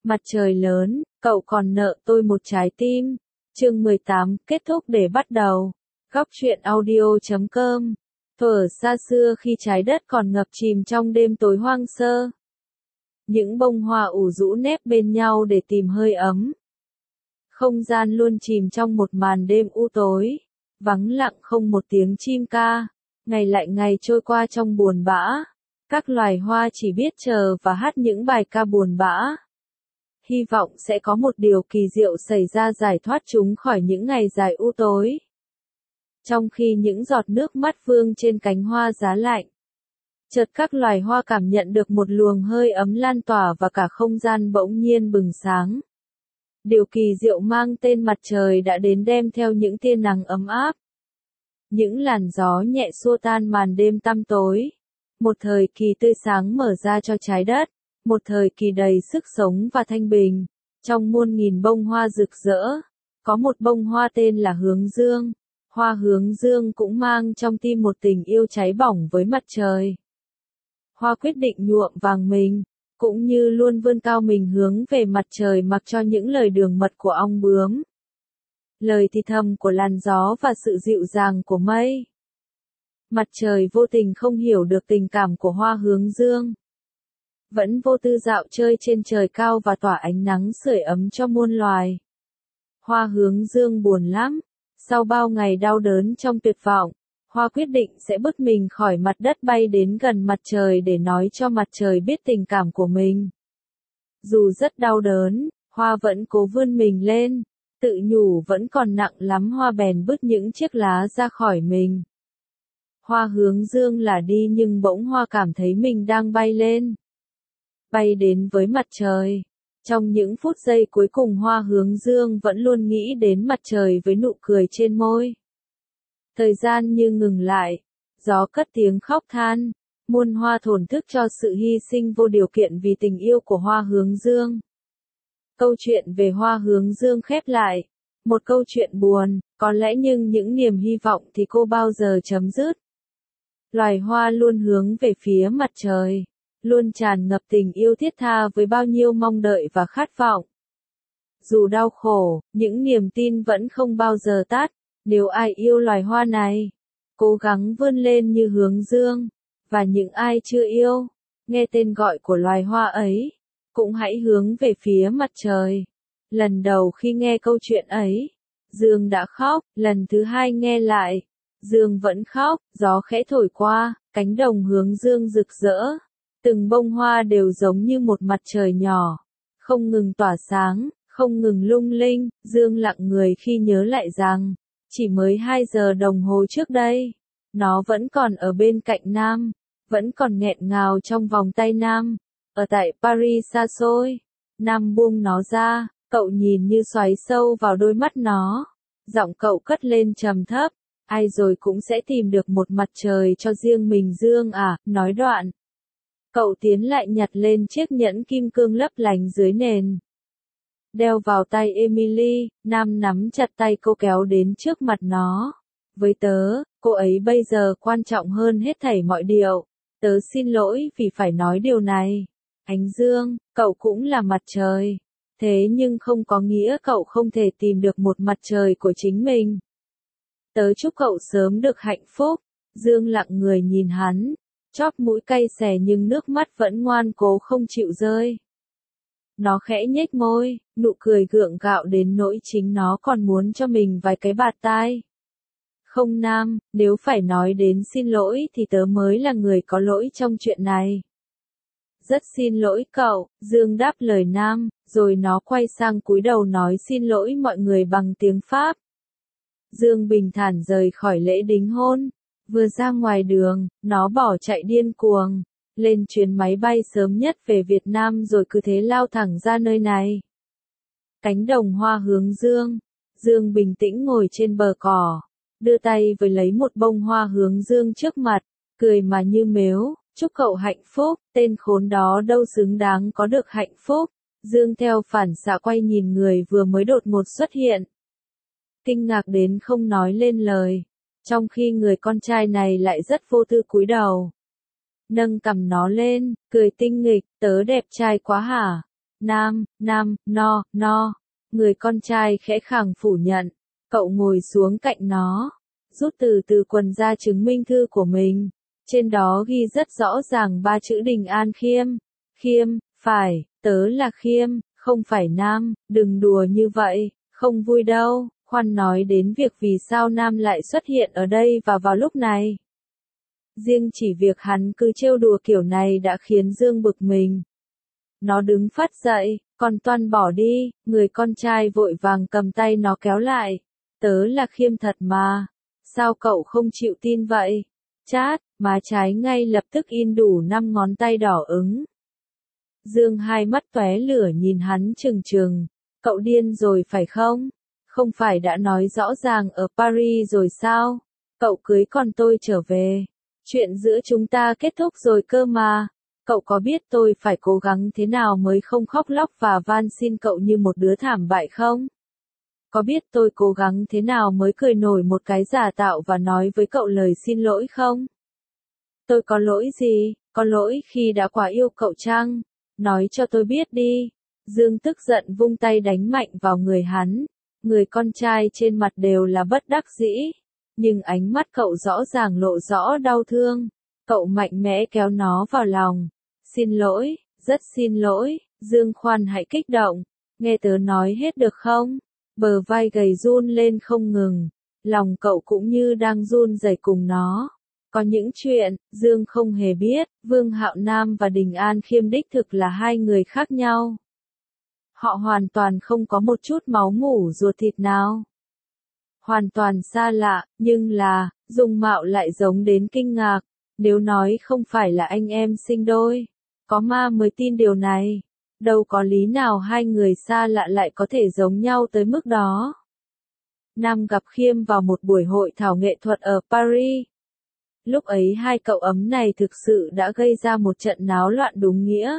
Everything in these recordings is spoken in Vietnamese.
Mặt trời lớn, cậu còn nợ tôi một trái tim. Chương 18, kết thúc để bắt đầu. Góc truyện audio.com. Thuở xa xưa khi trái đất còn ngập chìm trong đêm tối hoang sơ. Những bông hoa ủ rũ nép bên nhau để tìm hơi ấm. Không gian luôn chìm trong một màn đêm u tối. Vắng lặng không một tiếng chim ca. Ngày lại ngày trôi qua trong buồn bã. Các loài hoa chỉ biết chờ và hát những bài ca buồn bã. Hy vọng sẽ có một điều kỳ diệu xảy ra giải thoát chúng khỏi những ngày dài u tối. Trong khi những giọt nước mắt vương trên cánh hoa giá lạnh, chợt các loài hoa cảm nhận được một luồng hơi ấm lan tỏa và cả không gian bỗng nhiên bừng sáng. Điều kỳ diệu mang tên mặt trời đã đến đem theo những tia nắng ấm áp. Những làn gió nhẹ xua tan màn đêm tăm tối. Một thời kỳ tươi sáng mở ra cho trái đất. Một thời kỳ đầy sức sống và thanh bình. Trong muôn nghìn bông hoa rực rỡ, có một bông hoa tên là hướng dương. Hoa hướng dương cũng mang trong tim một tình yêu cháy bỏng với mặt trời. Hoa quyết định nhuộm vàng mình, cũng như luôn vươn cao mình hướng về mặt trời mặc cho những lời đường mật của ong bướm. Lời thì thầm của làn gió và sự dịu dàng của mây. Mặt trời vô tình không hiểu được tình cảm của hoa hướng dương. Vẫn vô tư dạo chơi trên trời cao và tỏa ánh nắng sưởi ấm cho muôn loài. Hoa hướng dương buồn lắm. Sau bao ngày đau đớn trong tuyệt vọng, hoa quyết định sẽ bứt mình khỏi mặt đất bay đến gần mặt trời để nói cho mặt trời biết tình cảm của mình. Dù rất đau đớn, hoa vẫn cố vươn mình lên, tự nhủ vẫn còn nặng lắm, hoa bèn bứt những chiếc lá ra khỏi mình. Hoa hướng dương là đi nhưng bỗng hoa cảm thấy mình đang bay lên. Bay đến với mặt trời. Trong những phút giây cuối cùng hoa hướng dương vẫn luôn nghĩ đến mặt trời với nụ cười trên môi. Thời gian như ngừng lại. Gió cất tiếng khóc than. Muôn hoa thổn thức cho sự hy sinh vô điều kiện vì tình yêu của hoa hướng dương. Câu chuyện về hoa hướng dương khép lại. Một câu chuyện buồn, có lẽ nhưng những niềm hy vọng thì cô bao giờ chấm dứt. Loài hoa luôn hướng về phía mặt trời. Luôn tràn ngập tình yêu thiết tha với bao nhiêu mong đợi và khát vọng. Dù đau khổ, những niềm tin vẫn không bao giờ tắt. Nếu ai yêu loài hoa này, cố gắng vươn lên như hướng dương. Và những ai chưa yêu, nghe tên gọi của loài hoa ấy, cũng hãy hướng về phía mặt trời. Lần đầu khi nghe câu chuyện ấy, Dương đã khóc. Lần thứ hai nghe lại, Dương vẫn khóc. Gió khẽ thổi qua, cánh đồng hướng dương rực rỡ. Từng bông hoa đều giống như một mặt trời nhỏ, không ngừng tỏa sáng, không ngừng lung linh. Dương lặng người khi nhớ lại rằng, chỉ mới 2 giờ đồng hồ trước đây, nó vẫn còn ở bên cạnh Nam, vẫn còn nghẹn ngào trong vòng tay Nam, ở tại Paris xa xôi. Nam buông nó ra, cậu nhìn như xoáy sâu vào đôi mắt nó. Giọng cậu cất lên trầm thấp, ai rồi cũng sẽ tìm được một mặt trời cho riêng mình Dương à, nói đoạn. Cậu tiến lại nhặt lên chiếc nhẫn kim cương lấp lánh dưới nền. Đeo vào tay Emily, Nam nắm chặt tay cô kéo đến trước mặt nó. Với tớ, cô ấy bây giờ quan trọng hơn hết thảy mọi điều. Tớ xin lỗi vì phải nói điều này. Ánh Dương, cậu cũng là mặt trời. Thế nhưng không có nghĩa cậu không thể tìm được một mặt trời của chính mình. Tớ chúc cậu sớm được hạnh phúc. Dương lặng người nhìn hắn. Chóp mũi cay xè nhưng nước mắt vẫn ngoan cố không chịu rơi. Nó khẽ nhếch môi, nụ cười gượng gạo đến nỗi chính nó còn muốn cho mình vài cái bạt tai. Không Nam, nếu phải nói đến xin lỗi thì tớ mới là người có lỗi trong chuyện này. Rất xin lỗi cậu, Dương đáp lời Nam, rồi nó quay sang cúi đầu nói xin lỗi mọi người bằng tiếng Pháp. Dương bình thản rời khỏi lễ đính hôn. Vừa ra ngoài đường, nó bỏ chạy điên cuồng, lên chuyến máy bay sớm nhất về Việt Nam rồi cứ thế lao thẳng ra nơi này. Cánh đồng hoa hướng dương, Dương bình tĩnh ngồi trên bờ cỏ, đưa tay với lấy một bông hoa hướng dương trước mặt, cười mà như mếu, chúc cậu hạnh phúc, tên khốn đó đâu xứng đáng có được hạnh phúc. Dương theo phản xạ quay nhìn người vừa mới đột ngột xuất hiện. Kinh ngạc đến không nói lên lời. Trong khi người con trai này lại rất vô tư cúi đầu. Nâng cằm nó lên, cười tinh nghịch, tớ đẹp trai quá hả? No. Người con trai khẽ khàng phủ nhận. Cậu ngồi xuống cạnh nó, rút từ quần ra chứng minh thư của mình. Trên đó ghi rất rõ ràng ba chữ Đình An Khiêm. Khiêm, phải, tớ là Khiêm, không phải Nam, đừng đùa như vậy, không vui đâu. Khoan nói đến việc vì sao Nam lại xuất hiện ở đây và vào lúc này. Riêng chỉ việc hắn cứ trêu đùa kiểu này đã khiến Dương bực mình. Nó đứng phát dậy, còn Toan bỏ đi, người con trai vội vàng cầm tay nó kéo lại. Tớ là Khiêm thật mà, sao cậu không chịu tin vậy? Chát, má trái ngay lập tức in đủ 5 ngón tay đỏ ửng. Dương hai mắt tóe lửa nhìn hắn trừng trừng, cậu điên rồi phải không? Không phải đã nói rõ ràng ở Paris rồi sao? Cậu cưới con tôi trở về. Chuyện giữa chúng ta kết thúc rồi cơ mà. Cậu có biết tôi phải cố gắng thế nào mới không khóc lóc và van xin cậu như một đứa thảm bại không? Có biết tôi cố gắng thế nào mới cười nổi một cái giả tạo và nói với cậu lời xin lỗi không? Tôi có lỗi gì? Có lỗi khi đã quá yêu cậu chăng? Nói cho tôi biết đi. Dương tức giận vung tay đánh mạnh vào người hắn. Người con trai trên mặt đều là bất đắc dĩ. Nhưng ánh mắt cậu rõ ràng lộ rõ đau thương. Cậu mạnh mẽ kéo nó vào lòng. Xin lỗi, rất xin lỗi. Dương khoan hãy kích động. Nghe tớ nói hết được không? Bờ vai gầy run lên không ngừng. Lòng cậu cũng như đang run rẩy cùng nó. Có những chuyện, Dương không hề biết, Vương Hạo Nam và Đình An Khiêm đích thực là hai người khác nhau. Họ hoàn toàn không có một chút máu mủ ruột thịt nào. Hoàn toàn xa lạ, nhưng là, dung mạo lại giống đến kinh ngạc. Nếu nói không phải là anh em sinh đôi, có ma mới tin điều này. Đâu có lý nào hai người xa lạ lại có thể giống nhau tới mức đó. Nam gặp Khiêm vào một buổi hội thảo nghệ thuật ở Paris. Lúc ấy hai cậu ấm này thực sự đã gây ra một trận náo loạn đúng nghĩa.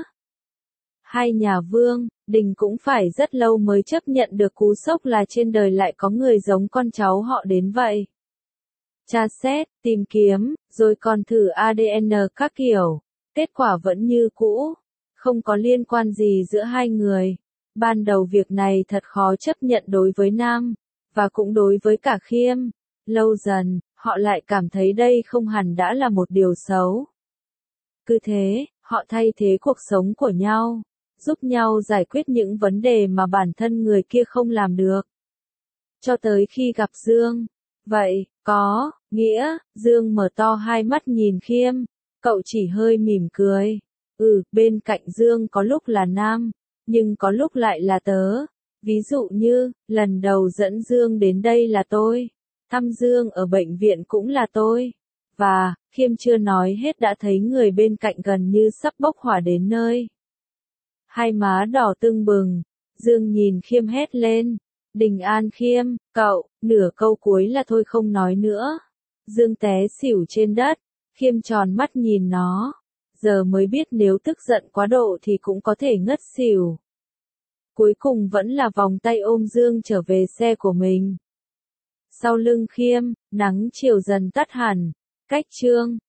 Hai nhà Vương, Đình cũng phải rất lâu mới chấp nhận được cú sốc là trên đời lại có người giống con cháu họ đến vậy. Tra xét, tìm kiếm, rồi còn thử ADN các kiểu. Kết quả vẫn như cũ. Không có liên quan gì giữa hai người. Ban đầu việc này thật khó chấp nhận đối với Nam, và cũng đối với cả Khiêm. Lâu dần, họ lại cảm thấy đây không hẳn đã là một điều xấu. Cứ thế, họ thay thế cuộc sống của nhau, giúp nhau giải quyết những vấn đề mà bản thân người kia không làm được. Cho tới khi gặp Dương. Vậy, có nghĩa, Dương mở to hai mắt nhìn Khiêm, cậu chỉ hơi mỉm cười. Bên cạnh Dương có lúc là Nam, nhưng có lúc lại là tớ. Ví dụ như, lần đầu dẫn Dương đến đây là tôi. Thăm Dương ở bệnh viện cũng là tôi. Và, Khiêm chưa nói hết đã thấy người bên cạnh gần như sắp bốc hỏa đến nơi. Hai má đỏ tưng bừng, Dương nhìn Khiêm hét lên. Đình An Khiêm, cậu, nửa câu cuối là thôi không nói nữa. Dương té xỉu trên đất, Khiêm tròn mắt nhìn nó. Giờ mới biết nếu tức giận quá độ thì cũng có thể ngất xỉu. Cuối cùng vẫn là vòng tay ôm Dương trở về xe của mình. Sau lưng Khiêm, nắng chiều dần tắt hẳn. Cách chương